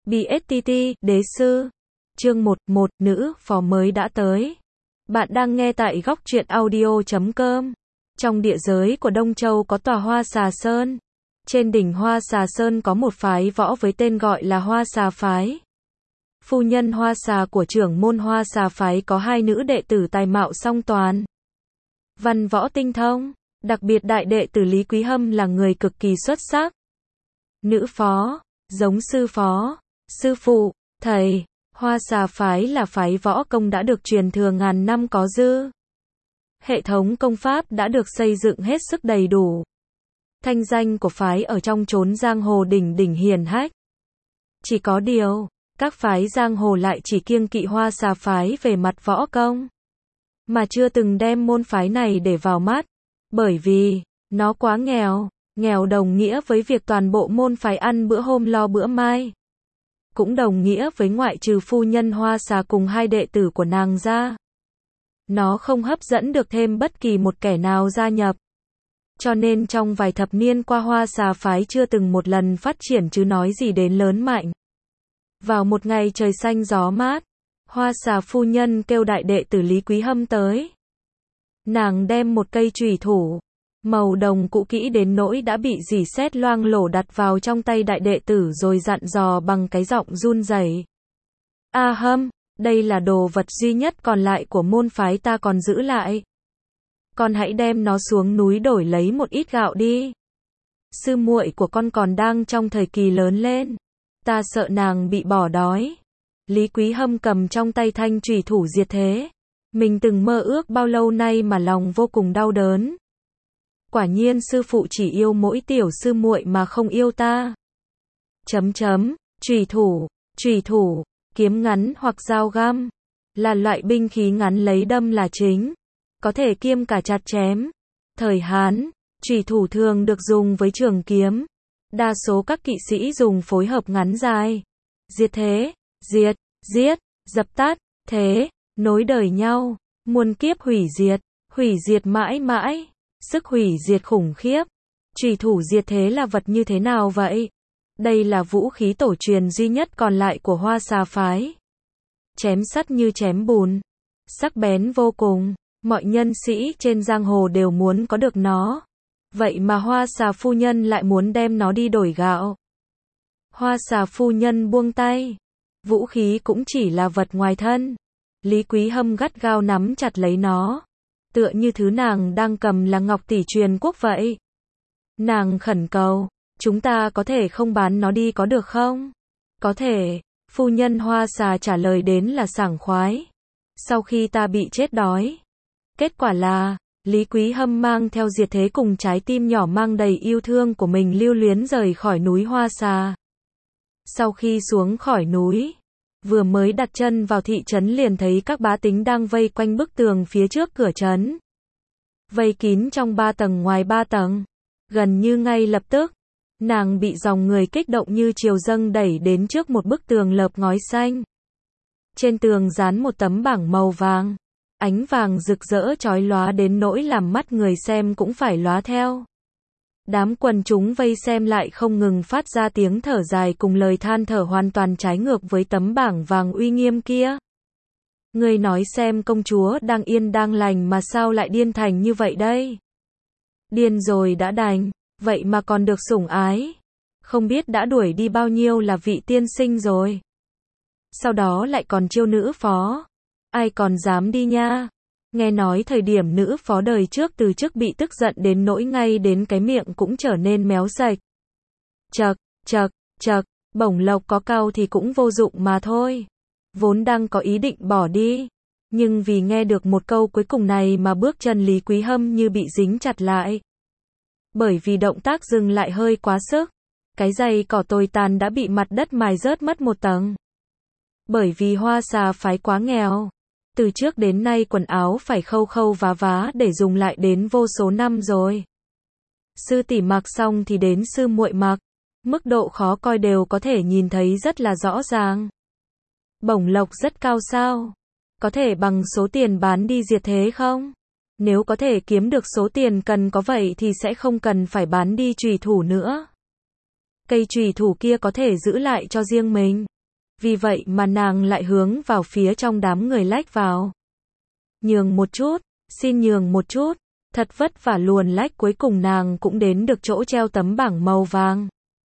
BSTT, đế sư. Chương 1, nữ phó mới đã tới. Bạn đang nghe tại góc truyện audio.com. Trong địa giới của Đông Châu có tòa Hoa Xà Sơn. Trên đỉnh Hoa Xà Sơn có một phái võ với tên gọi là Hoa Xà Phái. Phu nhân Hoa Xà của trưởng môn Hoa Xà Phái có hai nữ đệ tử tài mạo song toàn. Văn võ tinh thông, đặc biệt đại đệ tử Lý Quý Hâm là người cực kỳ xuất sắc. Nữ phó, giống sư phó, sư phụ, thầy. Hoa Xà Phái là phái võ công đã được truyền thừa ngàn năm có dư. Hệ thống công pháp đã được xây dựng hết sức đầy đủ. Thanh danh của phái ở trong chốn giang hồ đỉnh đỉnh hiển hách. Chỉ có điều, các phái giang hồ lại chỉ kiêng kỵ Hoa Xà Phái về mặt võ công, mà chưa từng đem môn phái này để vào mắt, bởi vì nó quá nghèo. Nghèo đồng nghĩa với việc toàn bộ môn phái ăn bữa hôm lo bữa mai. Cũng đồng nghĩa với ngoại trừ phu nhân Hoa Xà cùng hai đệ tử của nàng ra, nó không hấp dẫn được thêm bất kỳ một kẻ nào gia nhập. Cho nên trong vài thập niên qua Hoa Xà Phái chưa từng một lần phát triển chứ nói gì đến lớn mạnh. Vào một ngày trời xanh gió mát, Hoa Xà phu nhân kêu đại đệ tử Lý Quý Hâm tới. Nàng đem một cây chùy thủ màu đồng cũ kỹ đến nỗi đã bị rỉ sét loang lổ đặt vào trong tay đại đệ tử rồi dặn dò bằng cái giọng run rẩy. A Hâm, đây là đồ vật duy nhất còn lại của môn phái ta còn giữ lại. Con hãy đem nó xuống núi đổi lấy một ít gạo đi. Sư muội của con còn đang trong thời kỳ lớn lên. Ta sợ nàng bị bỏ đói. Lý Quý Hâm cầm trong tay thanh chùy thủ diệt thế. Mình từng mơ ước bao lâu nay mà lòng vô cùng đau đớn. Quả nhiên sư phụ chỉ yêu mỗi tiểu sư muội mà không yêu ta. Chùy thủ, kiếm ngắn hoặc dao găm, là loại binh khí ngắn lấy đâm là chính, có thể kiêm cả chặt chém. Thời Hán, chùy thủ thường được dùng với trường kiếm. Đa số các kỵ sĩ dùng phối hợp ngắn dài. Diệt thế, diệt, giết, dập tắt, thế, nối đời nhau, muôn kiếp hủy diệt mãi mãi. Sức hủy diệt khủng khiếp. Chùy thủ diệt thế là vật như thế nào vậy? Đây là vũ khí tổ truyền duy nhất còn lại của Hoa Xà Phái. Chém sắt như chém bùn, sắc bén vô cùng, mọi nhân sĩ trên giang hồ đều muốn có được nó. Vậy mà Hoa Xà phu nhân lại muốn đem nó đi đổi gạo. Hoa Xà phu nhân buông tay. Vũ khí cũng chỉ là vật ngoài thân. Lý Quý Hâm gắt gao nắm chặt lấy nó. Tựa như thứ nàng đang cầm là ngọc tỷ truyền quốc vậy. Nàng khẩn cầu, chúng ta có thể không bán nó đi có được không? Có thể, phu nhân Hoa Xà trả lời đến là sảng khoái. Sau khi ta bị chết đói. Kết quả là, Lý Quý Hâm mang theo diệt thế cùng trái tim nhỏ mang đầy yêu thương của mình lưu luyến rời khỏi núi Hoa Xà. Sau khi xuống khỏi núi, vừa mới đặt chân vào thị trấn liền thấy các bá tính đang vây quanh bức tường phía trước cửa trấn. Vây kín trong 3 tầng ngoài 3 tầng. Gần như ngay lập tức, nàng bị dòng người kích động như triều dâng đẩy đến trước một bức tường lợp ngói xanh. Trên tường dán một tấm bảng màu vàng. Ánh vàng rực rỡ chói lóa đến nỗi làm mắt người xem cũng phải lóa theo. Đám quần chúng vây xem lại không ngừng phát ra tiếng thở dài cùng lời than thở hoàn toàn trái ngược với tấm bảng vàng uy nghiêm kia. Người nói xem công chúa đang yên đang lành mà sao lại điên thành như vậy đây? Điên rồi đã đành, vậy mà còn được sủng ái. Không biết đã đuổi đi bao nhiêu là vị tiên sinh rồi. Sau đó lại còn chiêu nữ phó. Ai còn dám đi nha? Nghe nói thời điểm nữ phó đời trước từ chức bị tức giận đến nỗi ngay đến cái miệng cũng trở nên méo sạch. Chậc, bổng lộc có cao thì cũng vô dụng mà thôi. Vốn đang có ý định bỏ đi, nhưng vì nghe được một câu cuối cùng này mà bước chân Lý Quý Hâm như bị dính chặt lại. Bởi vì động tác dừng lại hơi quá sức, cái giày cỏ tồi tàn đã bị mặt đất mài rớt mất một tầng. Bởi vì Hoa Xà Phái quá nghèo. Từ trước đến nay quần áo phải khâu khâu vá vá để dùng lại đến vô số năm rồi. Sư tỷ mặc xong thì đến sư muội mặc. Mức độ khó coi đều có thể nhìn thấy rất là rõ ràng. Bổng lộc rất cao sao? Có thể bằng số tiền bán đi diệt thế không? Nếu có thể kiếm được số tiền cần có vậy thì sẽ không cần phải bán đi chùy thủ nữa. Cây chùy thủ kia có thể giữ lại cho riêng mình. Vì vậy mà nàng lại hướng vào phía trong đám người lách vào. Nhường một chút, xin nhường một chút, thật vất vả luồn lách cuối cùng nàng cũng đến được chỗ treo tấm bảng màu vàng.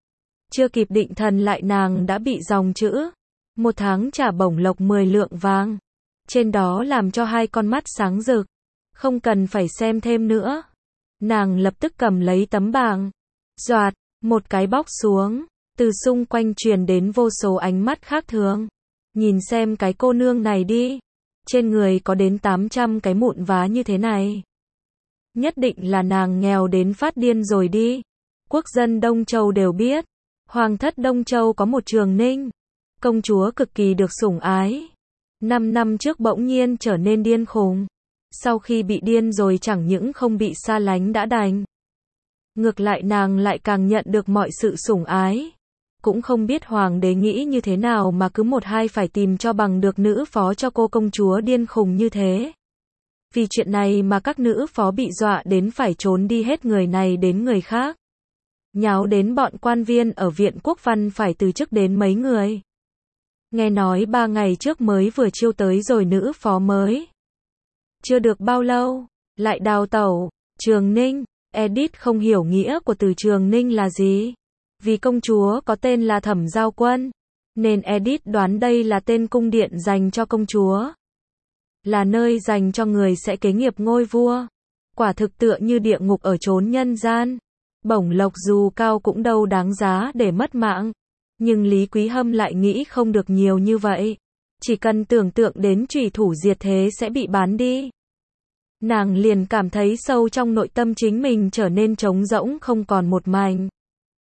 Chưa kịp định thần lại nàng đã bị dòng chữ 1 tháng trả bổng lộc 10 lượng vàng. Trên đó làm cho hai con mắt sáng rực. Không cần phải xem thêm nữa. Nàng lập tức cầm lấy tấm bảng. Doạt, một cái bóc xuống. Từ xung quanh truyền đến vô số ánh mắt khác thường. Nhìn xem cái cô nương này đi. Trên người có đến 800 cái mụn vá như thế này. Nhất định là nàng nghèo đến phát điên rồi đi. Quốc dân Đông Châu đều biết. Hoàng thất Đông Châu có một Trường Ninh. Công chúa cực kỳ được sủng ái. 5 năm trước bỗng nhiên trở nên điên khùng. Sau khi bị điên rồi chẳng những không bị xa lánh đã đành. Ngược lại nàng lại càng nhận được mọi sự sủng ái. Cũng không biết hoàng đế nghĩ như thế nào mà cứ một hai phải tìm cho bằng được nữ phó cho cô công chúa điên khùng như thế. Vì chuyện này mà các nữ phó bị dọa đến phải trốn đi hết người này đến người khác. Nháo đến bọn quan viên ở viện quốc văn phải từ chức đến mấy người. Nghe nói 3 ngày trước mới vừa chiêu tới rồi nữ phó mới. Chưa được bao lâu, lại đào tẩu. Trường Ninh, Edith không hiểu nghĩa của từ Trường Ninh là gì. Vì công chúa có tên là Thẩm Giao Quân, nên Edith đoán đây là tên cung điện dành cho công chúa. Là nơi dành cho người sẽ kế nghiệp ngôi vua. Quả thực tựa như địa ngục ở chốn nhân gian. Bổng lộc dù cao cũng đâu đáng giá để mất mạng. Nhưng Lý Quý Hâm lại nghĩ không được nhiều như vậy. Chỉ cần tưởng tượng đến trùy thủ diệt thế sẽ bị bán đi. Nàng liền cảm thấy sâu trong nội tâm chính mình trở nên trống rỗng không còn một mảnh.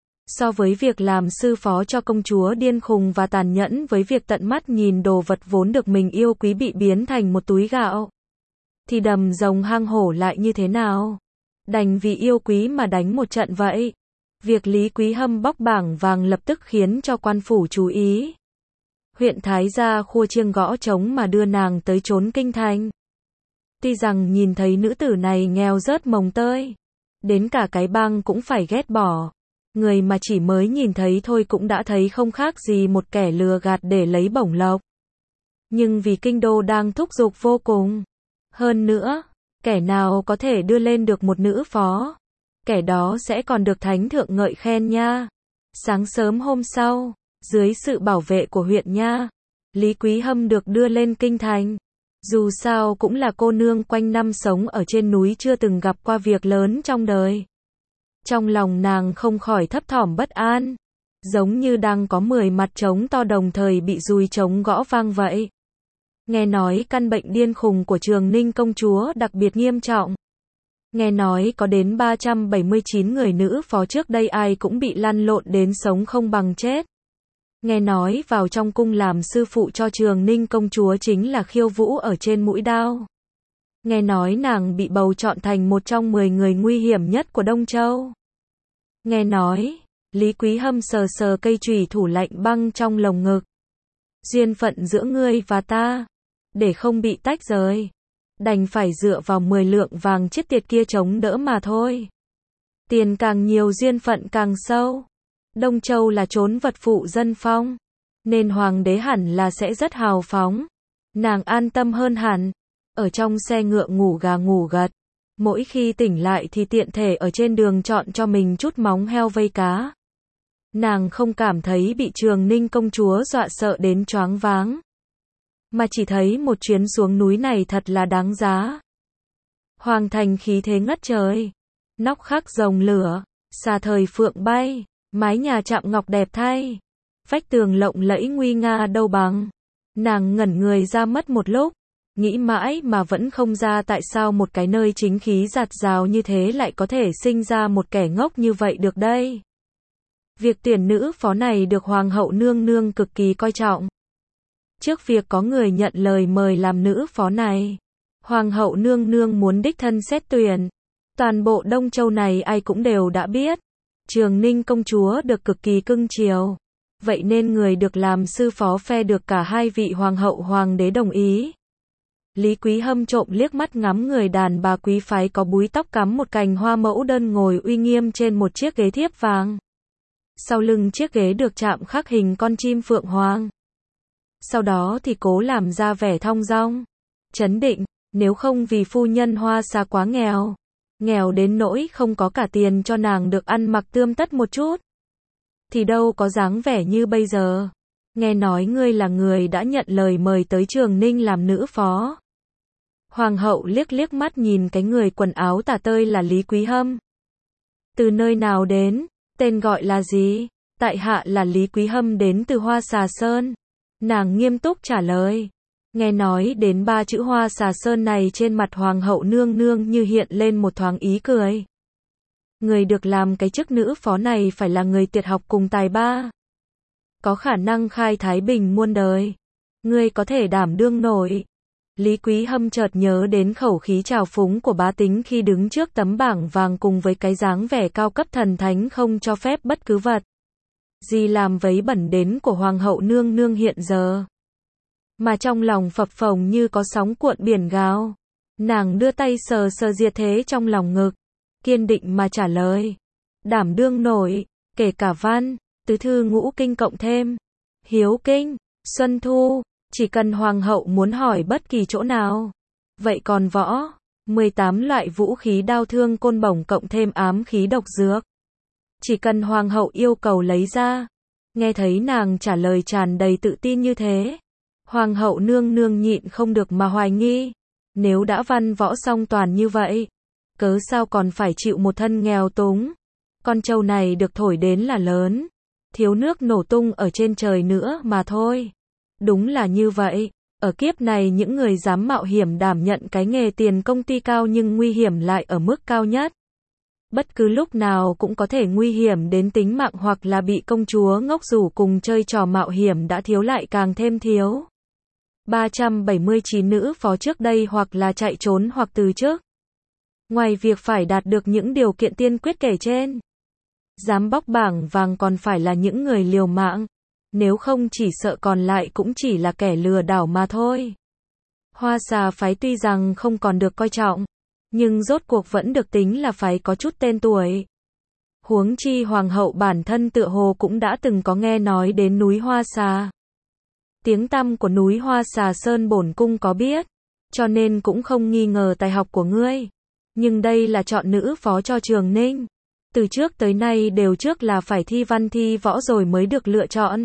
So với việc làm sư phó cho công chúa điên khùng và tàn nhẫn với việc tận mắt nhìn đồ vật vốn được mình yêu quý bị biến thành một túi gạo, thì đầm rồng hang hổ lại như thế nào? Đành vì yêu quý mà đánh một trận vậy. Việc Lý Quý Hâm bóc bảng vàng lập tức khiến cho quan phủ chú ý. Huyện Thái Gia khua chiêng gõ trống mà đưa nàng tới trốn kinh thành. Tuy rằng nhìn thấy nữ tử này nghèo rớt mồng tơi, đến cả cái bang cũng phải ghét bỏ. Người mà chỉ mới nhìn thấy thôi cũng đã thấy không khác gì một kẻ lừa gạt để lấy bổng lộc. Nhưng vì kinh đô đang thúc giục vô cùng. Hơn nữa, kẻ nào có thể đưa lên được một nữ phó, kẻ đó sẽ còn được thánh thượng ngợi khen nha. Sáng sớm hôm sau, dưới sự bảo vệ của huyện nha, Lý Quý Hâm được đưa lên kinh thành. Dù sao cũng là cô nương quanh năm sống ở trên núi chưa từng gặp qua việc lớn trong đời. Trong lòng nàng không khỏi thấp thỏm bất an, giống như đang có 10 mặt trống to đồng thời bị dùi trống gõ vang vậy. Nghe nói căn bệnh điên khùng của Trường Ninh công chúa đặc biệt nghiêm trọng. Nghe nói có đến 379 người nữ phó trước đây ai cũng bị lăn lộn đến sống không bằng chết. Nghe nói vào trong cung làm sư phụ cho Trường Ninh công chúa chính là Khiêu Vũ ở trên mũi đao. Nghe nói nàng bị bầu chọn thành một trong 10 người nguy hiểm nhất của Đông Châu. Nghe nói, Lý Quý Hâm sờ sờ cây chùy thủ lạnh băng trong lồng ngực. Duyên phận giữa ngươi và ta, để không bị tách rời, đành phải dựa vào 10 lượng vàng chết tiệt kia chống đỡ mà thôi. Tiền càng nhiều duyên phận càng sâu. Đông Châu là chốn vật phụ dân phong, nên hoàng đế hẳn là sẽ rất hào phóng. Nàng an tâm hơn hẳn, ở trong xe ngựa ngủ gà ngủ gật. Mỗi khi tỉnh lại thì tiện thể ở trên đường chọn cho mình chút móng heo vây cá. Nàng không cảm thấy bị Trường Ninh công chúa dọa sợ đến choáng váng, mà chỉ thấy một chuyến xuống núi này thật là đáng giá. Hoàng thành khí thế ngất trời, nóc khắc rồng lửa, xà thời phượng bay, mái nhà chạm ngọc đẹp thay, vách tường lộng lẫy nguy nga đâu bằng. Nàng ngẩn người ra mất một lúc, nghĩ mãi mà vẫn không ra tại sao một cái nơi chính khí dạt dào như thế lại có thể sinh ra một kẻ ngốc như vậy được đây. Việc tuyển nữ phó này được Hoàng hậu nương nương cực kỳ coi trọng. Trước việc có người nhận lời mời làm nữ phó này, Hoàng hậu nương nương muốn đích thân xét tuyển. Toàn bộ Đông Châu này ai cũng đều đã biết. Trường Ninh công chúa được cực kỳ cưng chiều. Vậy nên người được làm sư phó phe được cả hai vị hoàng hậu hoàng đế đồng ý. Lý Quý Hâm trộm liếc mắt ngắm người đàn bà quý phái có búi tóc cắm một cành hoa mẫu đơn ngồi uy nghiêm trên một chiếc ghế thiếp vàng. Sau lưng chiếc ghế được chạm khắc hình con chim phượng hoàng. sau đó thì cố làm ra vẻ thong dong, trấn định, nếu không vì phu nhân Hoa Xà quá nghèo, nghèo đến nỗi không có cả tiền cho nàng được ăn mặc tươm tất một chút, thì đâu có dáng vẻ như bây giờ. Nghe nói ngươi là người đã nhận lời mời tới Trường Ninh làm nữ phó. Hoàng hậu liếc liếc mắt nhìn cái người quần áo tả tơi là Lý Quý Hâm. Từ nơi nào đến, tên gọi là gì? Tại hạ là Lý Quý Hâm đến từ Hoa Xà Sơn. Nàng nghiêm túc trả lời. Nghe nói đến ba chữ Hoa Xà Sơn này, trên mặt hoàng hậu nương nương như hiện lên một thoáng ý cười. Người được làm cái chức nữ phó này phải là người tuyệt học cùng tài ba, có khả năng khai thái bình muôn đời. Ngươi có thể đảm đương nổi. Lý Quý Hâm chợt nhớ đến khẩu khí trào phúng của bá tính khi đứng trước tấm bảng vàng cùng với cái dáng vẻ cao cấp thần thánh không cho phép bất cứ vật gì làm vấy bẩn đến của hoàng hậu nương nương hiện giờ. Mà trong lòng phập phồng như có sóng cuộn biển gào. Nàng đưa tay sờ sờ diệt thế trong lòng ngực, kiên định mà trả lời. Đảm đương nổi, kể cả văn, tứ thư ngũ kinh cộng thêm hiếu kinh, xuân thu, chỉ cần hoàng hậu muốn hỏi bất kỳ chỗ nào. Vậy còn võ, 18 loại vũ khí đao thương côn bổng cộng thêm ám khí độc dược, chỉ cần hoàng hậu yêu cầu lấy ra. Nghe thấy nàng trả lời tràn đầy tự tin như thế, hoàng hậu nương nương nhịn không được mà hoài nghi. Nếu đã văn võ song toàn như vậy, cớ sao còn phải chịu một thân nghèo túng? Con trâu này được thổi đến là lớn, thiếu nước nổ tung ở trên trời nữa mà thôi. Đúng là như vậy, ở kiếp này những người dám mạo hiểm đảm nhận cái nghề tiền công ty cao nhưng nguy hiểm lại ở mức cao nhất. Bất cứ lúc nào cũng có thể nguy hiểm đến tính mạng hoặc là bị công chúa ngốc rủ cùng chơi trò mạo hiểm đã thiếu lại càng thêm thiếu. 379 nữ phó trước đây hoặc là chạy trốn hoặc từ chức. Ngoài việc phải đạt được những điều kiện tiên quyết kể trên, dám bóc bảng vàng còn phải là những người liều mạng. Nếu không chỉ sợ còn lại cũng chỉ là kẻ lừa đảo mà thôi. Hoa Xà phái tuy rằng không còn được coi trọng, nhưng rốt cuộc vẫn được tính là phái có chút tên tuổi. Huống chi hoàng hậu bản thân tựa hồ cũng đã từng có nghe nói đến núi Hoa Xà. Tiếng tăm của núi Hoa Xà Sơn bổn cung có biết, cho nên cũng không nghi ngờ tài học của ngươi. Nhưng đây là chọn nữ phó cho Trường Ninh. Từ trước tới nay đều trước là phải thi văn thi võ rồi mới được lựa chọn.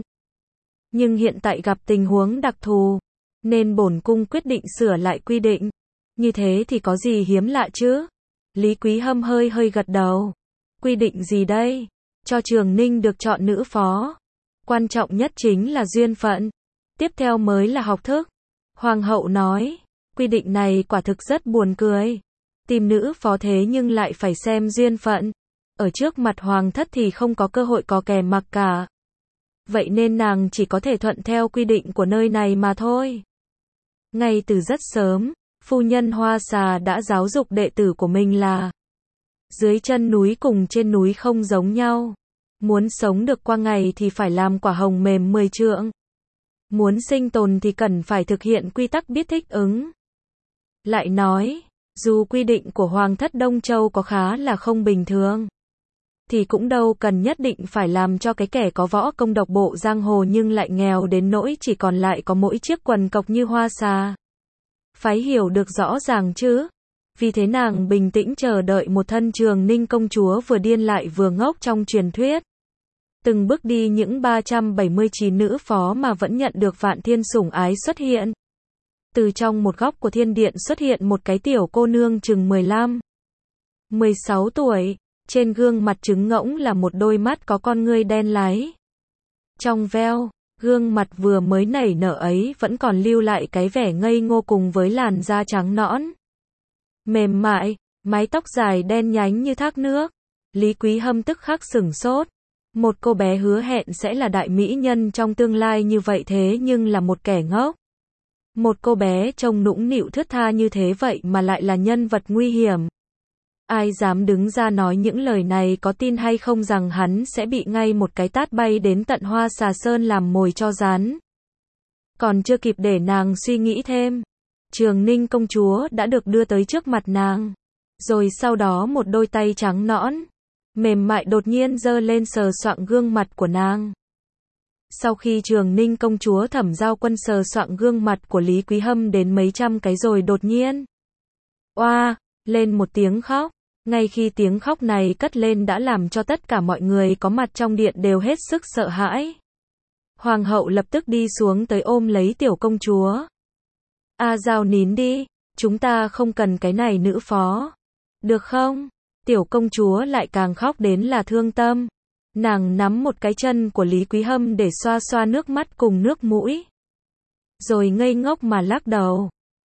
Nhưng hiện tại gặp tình huống đặc thù, nên bổn cung quyết định sửa lại quy định. Như thế thì có gì hiếm lạ chứ? Lý Quý Hâm hơi hơi gật đầu. Quy định gì đây? Cho Trường Ninh được chọn nữ phó. Quan trọng nhất chính là duyên phận. Tiếp theo mới là học thức. Hoàng hậu nói, quy định này quả thực rất buồn cười. Tìm nữ phó thế nhưng lại phải xem duyên phận. Ở trước mặt hoàng thất thì không có cơ hội có kè mặc cả. Vậy nên nàng chỉ có thể thuận theo quy định của nơi này mà thôi. Ngay từ rất sớm, phu nhân Hoa Xà đã giáo dục đệ tử của mình là dưới chân núi cùng trên núi không giống nhau. Muốn sống được qua ngày thì phải làm quả hồng mềm 10 trượng. Muốn sinh tồn thì cần phải thực hiện quy tắc biết thích ứng. Lại nói, dù quy định của Hoàng thất Đông Châu có khá là không bình thường, thì cũng đâu cần nhất định phải làm cho cái kẻ có võ công độc bộ giang hồ nhưng lại nghèo đến nỗi chỉ còn lại có mỗi chiếc quần cộc như Hoa Xà. Phải hiểu được rõ ràng chứ. Vì thế nàng bình tĩnh chờ đợi một thân Trường Ninh công chúa vừa điên lại vừa ngốc trong truyền thuyết. Từng bước đi những 379 nữ phó mà vẫn nhận được Vạn Thiên sủng ái xuất hiện. Từ trong một góc của thiên điện xuất hiện một cái tiểu cô nương chừng 15, 16 tuổi. Trên gương mặt trứng ngỗng là một đôi mắt có con ngươi đen láy. Trong veo, gương mặt vừa mới nảy nở ấy vẫn còn lưu lại cái vẻ ngây ngô cùng với làn da trắng nõn, mềm mại, mái tóc dài đen nhánh như thác nước. Lý Quý Hâm tức khắc sửng sốt. Một cô bé hứa hẹn sẽ là đại mỹ nhân trong tương lai như vậy thế nhưng là một kẻ ngốc. Một cô bé trông nũng nịu thướt tha như thế vậy mà lại là nhân vật nguy hiểm. Ai dám đứng ra nói những lời này có tin hay không rằng hắn sẽ bị ngay một cái tát bay đến tận Hoa Xà Sơn làm mồi cho rắn. Còn chưa kịp để nàng suy nghĩ thêm, Trường Ninh công chúa đã được đưa tới trước mặt nàng. Rồi sau đó một đôi tay trắng nõn, mềm mại đột nhiên giơ lên sờ soạng gương mặt của nàng. Sau khi Trường Ninh công chúa Thẩm Giao Quân sờ soạng gương mặt của Lý Quý Hâm đến mấy trăm cái rồi đột nhiên oa lên một tiếng khóc. Ngay khi tiếng khóc này cất lên đã làm cho tất cả mọi người có mặt trong điện đều hết sức sợ hãi. Hoàng hậu lập tức đi xuống tới ôm lấy tiểu công chúa. A Giao nín đi, chúng ta không cần cái này nữ phó. Được không? Tiểu công chúa lại càng khóc đến là thương tâm. Nàng nắm một cái chân của Lý Quý Hâm để xoa xoa nước mắt cùng nước mũi. Rồi ngây ngốc mà lắc đầu.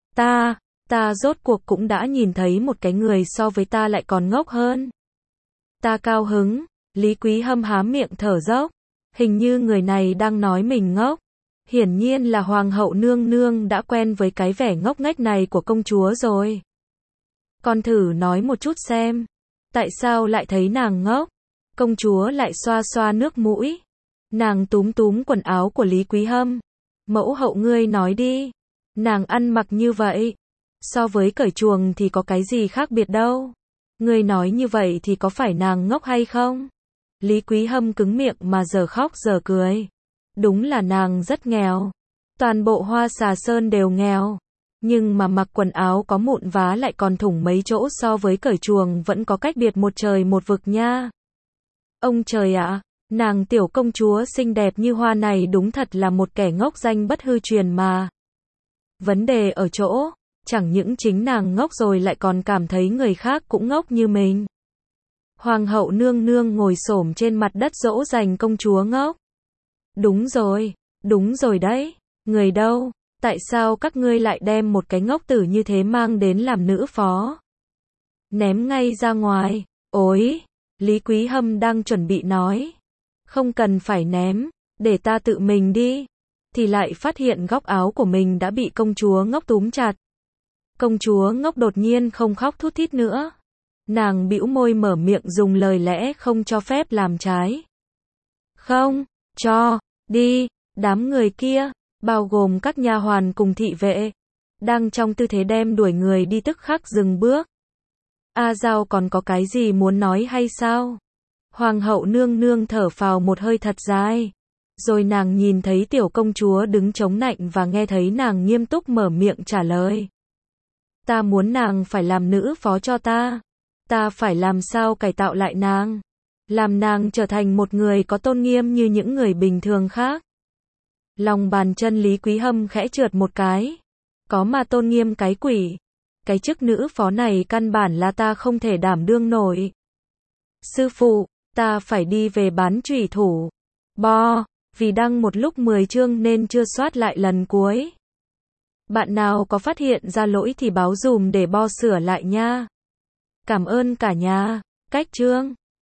Ta rốt cuộc cũng đã nhìn thấy một cái người so với ta lại còn ngốc hơn. Ta cao hứng, Lý Quý Hâm há miệng thở dốc. Hình như người này đang nói mình ngốc. Hiển nhiên là hoàng hậu nương nương đã quen với cái vẻ ngốc nghếch này của công chúa rồi. Con thử nói một chút xem. Tại sao lại thấy nàng ngốc? Công chúa lại xoa xoa nước mũi. Nàng túm túm quần áo của Lý Quý Hâm. Mẫu hậu ngươi nói đi. Nàng ăn mặc như vậy. So với cởi chuồng thì có cái gì khác biệt đâu. Ngươi nói như vậy thì có phải nàng ngốc hay không? Lý Quý Hâm cứng miệng mà giờ khóc giờ cười. Đúng là nàng rất nghèo. Toàn bộ Hoa Xà Sơn đều nghèo. Nhưng mà mặc quần áo có mụn vá lại còn thủng mấy chỗ so với cởi chuồng vẫn có cách biệt một trời một vực nha. Ông trời ạ, nàng tiểu công chúa xinh đẹp như hoa này đúng thật là một kẻ ngốc danh bất hư truyền mà. Vấn đề ở chỗ, chẳng những chính nàng ngốc rồi lại còn cảm thấy người khác cũng ngốc như mình. Hoàng hậu nương nương ngồi xổm trên mặt đất dỗ dành công chúa ngốc. Đúng rồi đấy, người đâu, tại sao các ngươi lại đem một cái ngốc tử như thế mang đến làm nữ phó? Ném ngay ra ngoài, ối, Lý Quý Hâm đang chuẩn bị nói. Không cần phải ném, để ta tự mình đi. Thì lại phát hiện góc áo của mình đã bị công chúa ngốc túm chặt. Công chúa ngốc đột nhiên không khóc thút thít nữa. Nàng bĩu môi mở miệng dùng lời lẽ không cho phép làm trái. Không, cho, đi, đám người kia, bao gồm các nha hoàn cùng thị vệ, đang trong tư thế đem đuổi người đi tức khắc dừng bước. A Giao còn có cái gì muốn nói hay sao? Hoàng hậu nương nương thở phào một hơi thật dài. Rồi nàng nhìn thấy tiểu công chúa đứng chống nạnh và nghe thấy nàng nghiêm túc mở miệng trả lời. Ta muốn nàng phải làm nữ phó cho ta. Ta phải làm sao cải tạo lại nàng. Làm nàng trở thành một người có tôn nghiêm như những người bình thường khác. Lòng bàn chân Lý Quý Hâm khẽ trượt một cái. Có mà tôn nghiêm cái quỷ. Cái chức nữ phó này căn bản là ta không thể đảm đương nổi. Sư phụ, ta phải đi về bán trùy thủ. Vì đăng một lúc 10 chương nên chưa soát lại lần cuối. Bạn nào có phát hiện ra lỗi thì báo dùm để sửa lại nha. Cảm ơn cả nhà. Cách chương